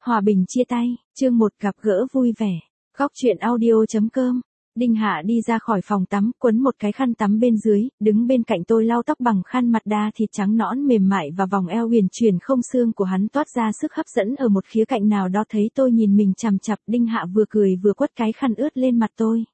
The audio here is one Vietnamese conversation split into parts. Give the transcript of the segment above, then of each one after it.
Hòa bình chia tay, chương 1 gặp gỡ vui vẻ. Góc truyện audio.com. Đinh Hạ đi ra khỏi phòng tắm, quấn một cái khăn tắm bên dưới, đứng bên cạnh tôi lau tóc bằng khăn mặt đa thịt trắng nõn mềm mại và vòng eo huyền chuyển không xương của hắn toát ra sức hấp dẫn ở một khía cạnh nào đó. Thấy tôi nhìn mình chằm chằm, Đinh Hạ vừa cười vừa quất cái khăn ướt lên mặt tôi.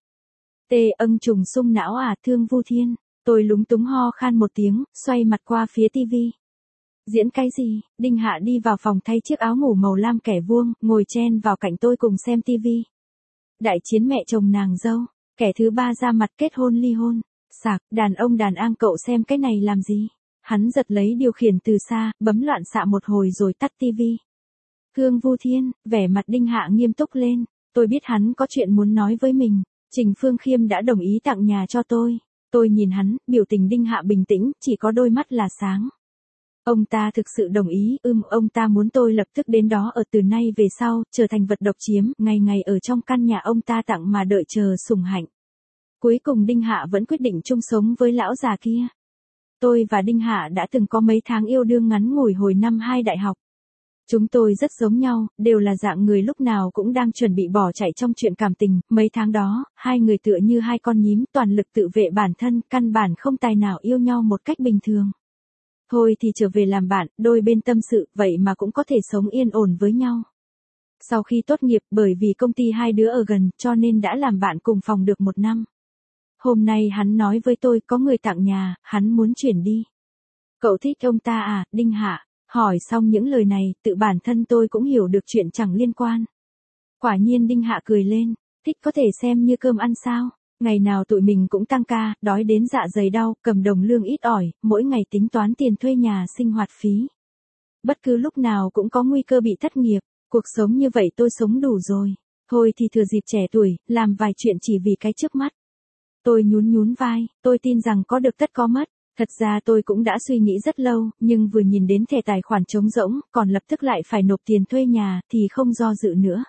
Trùng sung não à, Thương Vu Thiên. Tôi lúng túng ho khan một tiếng, xoay mặt qua phía tivi. Diễn cái gì? Đinh Hạ đi vào phòng thay chiếc áo ngủ màu lam kẻ vuông, ngồi chen vào cạnh tôi cùng xem tivi. Đại chiến mẹ chồng nàng dâu, kẻ thứ ba ra mặt kết hôn ly hôn. Sạc, đàn ông đàn an, cậu xem cái này làm gì? Hắn giật lấy điều khiển từ xa, bấm loạn xạ một hồi rồi tắt tivi. Thương Vu Thiên, vẻ mặt Đinh Hạ nghiêm túc lên. Tôi biết hắn có chuyện muốn nói với mình. Trình Phương Khiêm đã đồng ý tặng nhà cho tôi. Tôi nhìn hắn, biểu tình Đinh Hạ bình tĩnh, chỉ có đôi mắt là sáng. Ông ta thực sự đồng ý, ông ta muốn tôi lập tức đến đó ở từ nay về sau, trở thành vật độc chiếm, ngày ngày ở trong căn nhà ông ta tặng mà đợi chờ sủng hạnh. Cuối cùng Đinh Hạ vẫn quyết định chung sống với lão già kia. Tôi và Đinh Hạ đã từng có mấy tháng yêu đương ngắn ngủi hồi năm 2 đại học. Chúng tôi rất giống nhau, đều là dạng người lúc nào cũng đang chuẩn bị bỏ chạy trong chuyện cảm tình. Mấy tháng đó, hai người tựa như hai con nhím, toàn lực tự vệ bản thân, căn bản không tài nào yêu nhau một cách bình thường. Thôi thì trở về làm bạn, đôi bên tâm sự, vậy mà cũng có thể sống yên ổn với nhau. Sau khi tốt nghiệp, bởi vì công ty hai đứa ở gần, cho nên đã làm bạn cùng phòng được 1 năm. Hôm nay hắn nói với tôi có người tặng nhà, hắn muốn chuyển đi. Cậu thích ông ta à, Đinh Hạ? Hỏi xong những lời này, tự bản thân tôi cũng hiểu được chuyện chẳng liên quan. Quả nhiên Đinh Hạ cười lên, thích có thể xem như cơm ăn sao? Ngày nào tụi mình cũng tăng ca, đói đến dạ dày đau, cầm đồng lương ít ỏi, mỗi ngày tính toán tiền thuê nhà, sinh hoạt phí. Bất cứ lúc nào cũng có nguy cơ bị thất nghiệp, cuộc sống như vậy tôi sống đủ rồi. Thôi thì thừa dịp trẻ tuổi, làm vài chuyện chỉ vì cái trước mắt. Tôi nhún vai, tôi tin rằng có được tất có mất. Thật ra tôi cũng đã suy nghĩ rất lâu, nhưng vừa nhìn đến thẻ tài khoản trống rỗng, còn lập tức lại phải nộp tiền thuê nhà, thì không do dự nữa.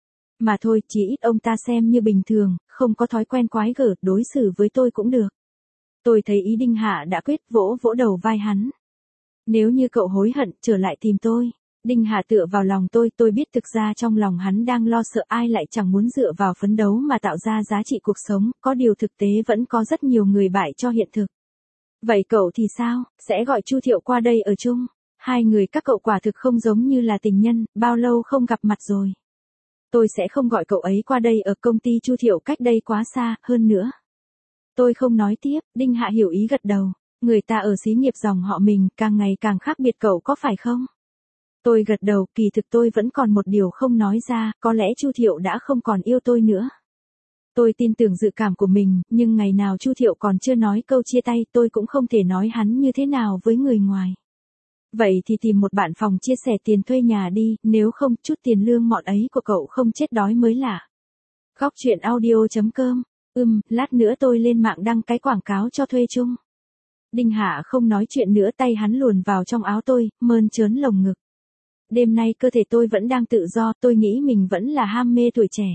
Mà thôi, chỉ ít ông ta xem như bình thường, không có thói quen quái gở, đối xử với tôi cũng được. Tôi thấy ý Đinh Hạ đã quyết, vỗ vỗ đầu vai hắn. Nếu như cậu hối hận, trở lại tìm tôi. Đinh Hạ tựa vào lòng tôi biết thực ra trong lòng hắn đang lo sợ, ai lại chẳng muốn dựa vào phấn đấu mà tạo ra giá trị cuộc sống, có điều thực tế vẫn có rất nhiều người bại cho hiện thực. Vậy cậu thì sao, sẽ gọi Chu Thiệu qua đây ở chung? Hai người các cậu quả thực không giống như là tình nhân, bao lâu không gặp mặt rồi. Tôi sẽ không gọi cậu ấy qua đây, ở công ty Chu Thiệu cách đây quá xa, hơn nữa. Tôi không nói tiếp, Đinh Hạ hiểu ý gật đầu. Người ta ở xí nghiệp dòng họ mình, càng ngày càng khác biệt, cậu có phải không? Tôi gật đầu, kỳ thực tôi vẫn còn một điều không nói ra, có lẽ Chu Thiệu đã không còn yêu tôi nữa. Tôi tin tưởng dự cảm của mình, nhưng ngày nào Chu Thiệu còn chưa nói câu chia tay, tôi cũng không thể nói hắn như thế nào với người ngoài. Vậy thì tìm một bạn phòng chia sẻ tiền thuê nhà đi, nếu không, chút tiền lương mọn ấy của cậu không chết đói mới lạ. Góc truyện audio.com. Lát nữa tôi lên mạng đăng cái quảng cáo cho thuê chung. Đinh Hạ không nói chuyện nữa, tay hắn luồn vào trong áo tôi, mơn trớn lồng ngực. Đêm nay cơ thể tôi vẫn đang tự do, tôi nghĩ mình vẫn là ham mê tuổi trẻ.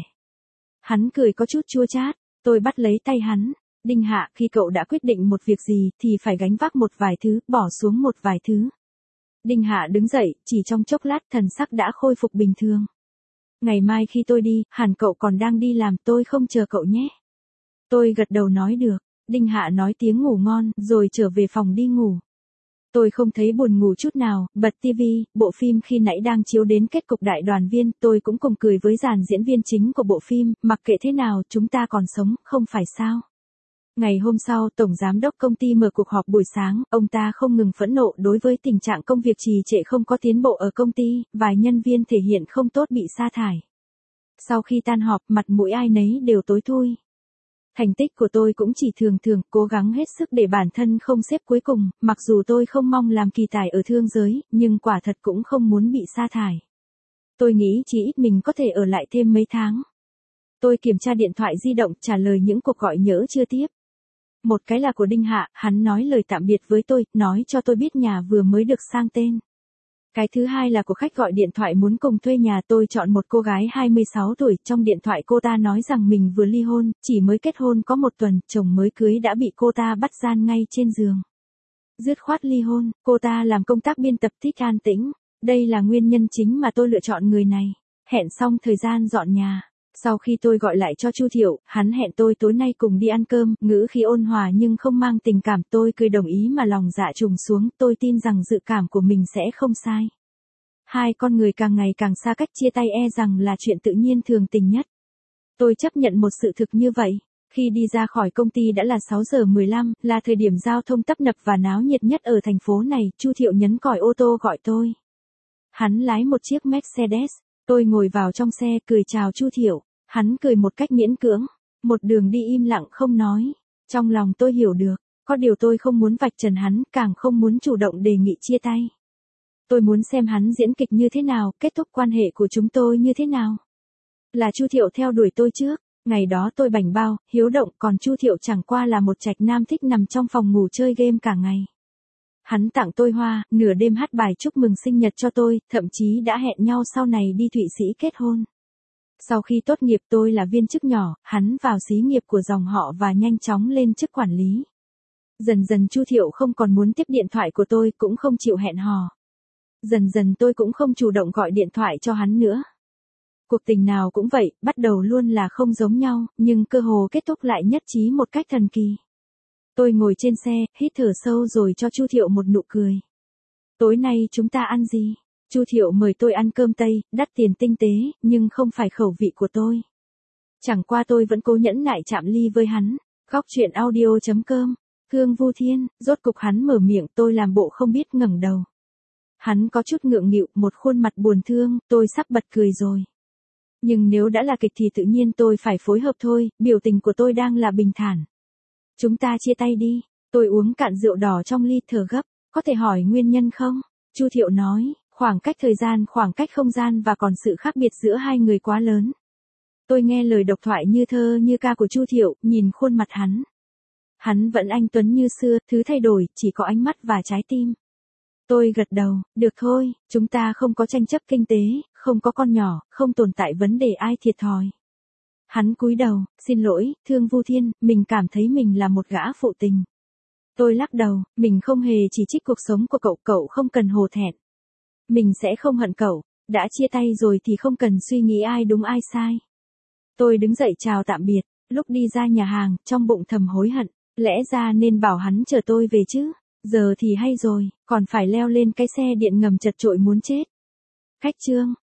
Hắn cười có chút chua chát, tôi bắt lấy tay hắn. Đinh Hạ, khi cậu đã quyết định một việc gì, thì phải gánh vác một vài thứ, bỏ xuống một vài thứ. Đinh Hạ đứng dậy, chỉ trong chốc lát thần sắc đã khôi phục bình thường. Ngày mai khi tôi đi, hẳn cậu còn đang đi làm, tôi không chờ cậu nhé. Tôi gật đầu nói được. Đinh Hạ nói tiếng ngủ ngon, rồi trở về phòng đi ngủ. Tôi không thấy buồn ngủ chút nào, bật tivi, bộ phim khi nãy đang chiếu đến kết cục đại đoàn viên, tôi cũng cùng cười với dàn diễn viên chính của bộ phim, mặc kệ thế nào, chúng ta còn sống, không phải sao. Ngày hôm sau, Tổng Giám đốc công ty mở cuộc họp buổi sáng, ông ta không ngừng phẫn nộ đối với tình trạng công việc trì trệ không có tiến bộ ở công ty, vài nhân viên thể hiện không tốt bị sa thải. Sau khi tan họp, mặt mũi ai nấy đều tối thui. Thành tích của tôi cũng chỉ thường thường, cố gắng hết sức để bản thân không xếp cuối cùng, mặc dù tôi không mong làm kỳ tài ở thương giới, nhưng quả thật cũng không muốn bị sa thải. Tôi nghĩ chỉ ít mình có thể ở lại thêm mấy tháng. Tôi kiểm tra điện thoại di động, trả lời những cuộc gọi nhỡ chưa tiếp. Một cái là của Đinh Hạ, hắn nói lời tạm biệt với tôi, nói cho tôi biết nhà vừa mới được sang tên. Cái thứ hai là của khách gọi điện thoại muốn cùng thuê nhà, tôi chọn một cô gái 26 tuổi, trong điện thoại cô ta nói rằng mình vừa ly hôn, chỉ mới kết hôn có 1 tuần, chồng mới cưới đã bị cô ta bắt gian ngay trên giường. Dứt khoát ly hôn, cô ta làm công tác biên tập, thích an tĩnh. Đây là nguyên nhân chính mà tôi lựa chọn người này. Hẹn xong thời gian dọn nhà. Sau khi tôi gọi lại cho Chu Thiệu, hắn hẹn tôi tối nay cùng đi ăn cơm, ngữ khí ôn hòa nhưng không mang tình cảm. Tôi cười đồng ý mà lòng dạ trùng xuống, tôi tin rằng dự cảm của mình sẽ không sai. Hai con người càng ngày càng xa cách, chia tay e rằng là chuyện tự nhiên thường tình nhất. Tôi chấp nhận một sự thực như vậy. Khi đi ra khỏi công ty đã là 6 giờ 15, là thời điểm giao thông tấp nập và náo nhiệt nhất ở thành phố này. Chu Thiệu nhấn còi ô tô gọi tôi. Hắn lái một chiếc Mercedes. Tôi ngồi vào trong xe cười chào Chu Thiệu. Hắn cười một cách miễn cưỡng. Một đường đi im lặng không nói. Trong lòng tôi hiểu được. Có điều tôi không muốn vạch trần hắn, càng không muốn chủ động đề nghị chia tay. Tôi muốn xem hắn diễn kịch như thế nào, kết thúc quan hệ của chúng tôi như thế nào. Là Chu Thiệu theo đuổi tôi trước. Ngày đó tôi bảnh bao, hiếu động, còn Chu Thiệu chẳng qua là một trạch nam thích nằm trong phòng ngủ chơi game cả ngày. Hắn tặng tôi hoa, nửa đêm hát bài chúc mừng sinh nhật cho tôi, thậm chí đã hẹn nhau sau này đi Thụy Sĩ kết hôn. Sau khi tốt nghiệp tôi là viên chức nhỏ, hắn vào xí nghiệp của dòng họ và nhanh chóng lên chức quản lý. Dần dần Chu Thiệu không còn muốn tiếp điện thoại của tôi, cũng không chịu hẹn hò. Dần dần tôi cũng không chủ động gọi điện thoại cho hắn nữa. Cuộc tình nào cũng vậy, bắt đầu luôn là không giống nhau, nhưng cơ hồ kết thúc lại nhất trí một cách thần kỳ. Tôi ngồi trên xe, hít thở sâu rồi cho Chu Thiệu một nụ cười. Tối nay chúng ta ăn gì? Chu Thiệu mời tôi ăn cơm Tây, đắt tiền tinh tế, nhưng không phải khẩu vị của tôi. Chẳng qua tôi vẫn cố nhẫn nại chạm ly với hắn. Góc truyện audio.com. Hương Vu Thiên, rốt cục hắn mở miệng, tôi làm bộ không biết ngẩng đầu. Hắn có chút ngượng nghịu, một khuôn mặt buồn thương, tôi sắp bật cười rồi. Nhưng nếu đã là kịch thì tự nhiên tôi phải phối hợp thôi, biểu tình của tôi đang là bình thản. Chúng ta chia tay đi, tôi uống cạn rượu đỏ trong ly thở gấp, có thể hỏi nguyên nhân không? Chu Thiệu nói, khoảng cách thời gian, khoảng cách không gian và còn sự khác biệt giữa hai người quá lớn. Tôi nghe lời độc thoại như thơ như ca của Chu Thiệu, nhìn khuôn mặt hắn. Hắn vẫn anh tuấn như xưa, thứ thay đổi, chỉ có ánh mắt và trái tim. Tôi gật đầu, được thôi, chúng ta không có tranh chấp kinh tế, không có con nhỏ, không tồn tại vấn đề ai thiệt thòi. Hắn cúi đầu, xin lỗi, Thương Vu Thiên, mình cảm thấy mình là một gã phụ tình. Tôi lắc đầu, mình không hề chỉ trích cuộc sống của cậu, cậu không cần hổ thẹn. Mình sẽ không hận cậu, đã chia tay rồi thì không cần suy nghĩ ai đúng ai sai. Tôi đứng dậy chào tạm biệt, lúc đi ra nhà hàng, trong bụng thầm hối hận, lẽ ra nên bảo hắn chờ tôi về chứ. Giờ thì hay rồi, còn phải leo lên cái xe điện ngầm chật chội muốn chết. Khách trương.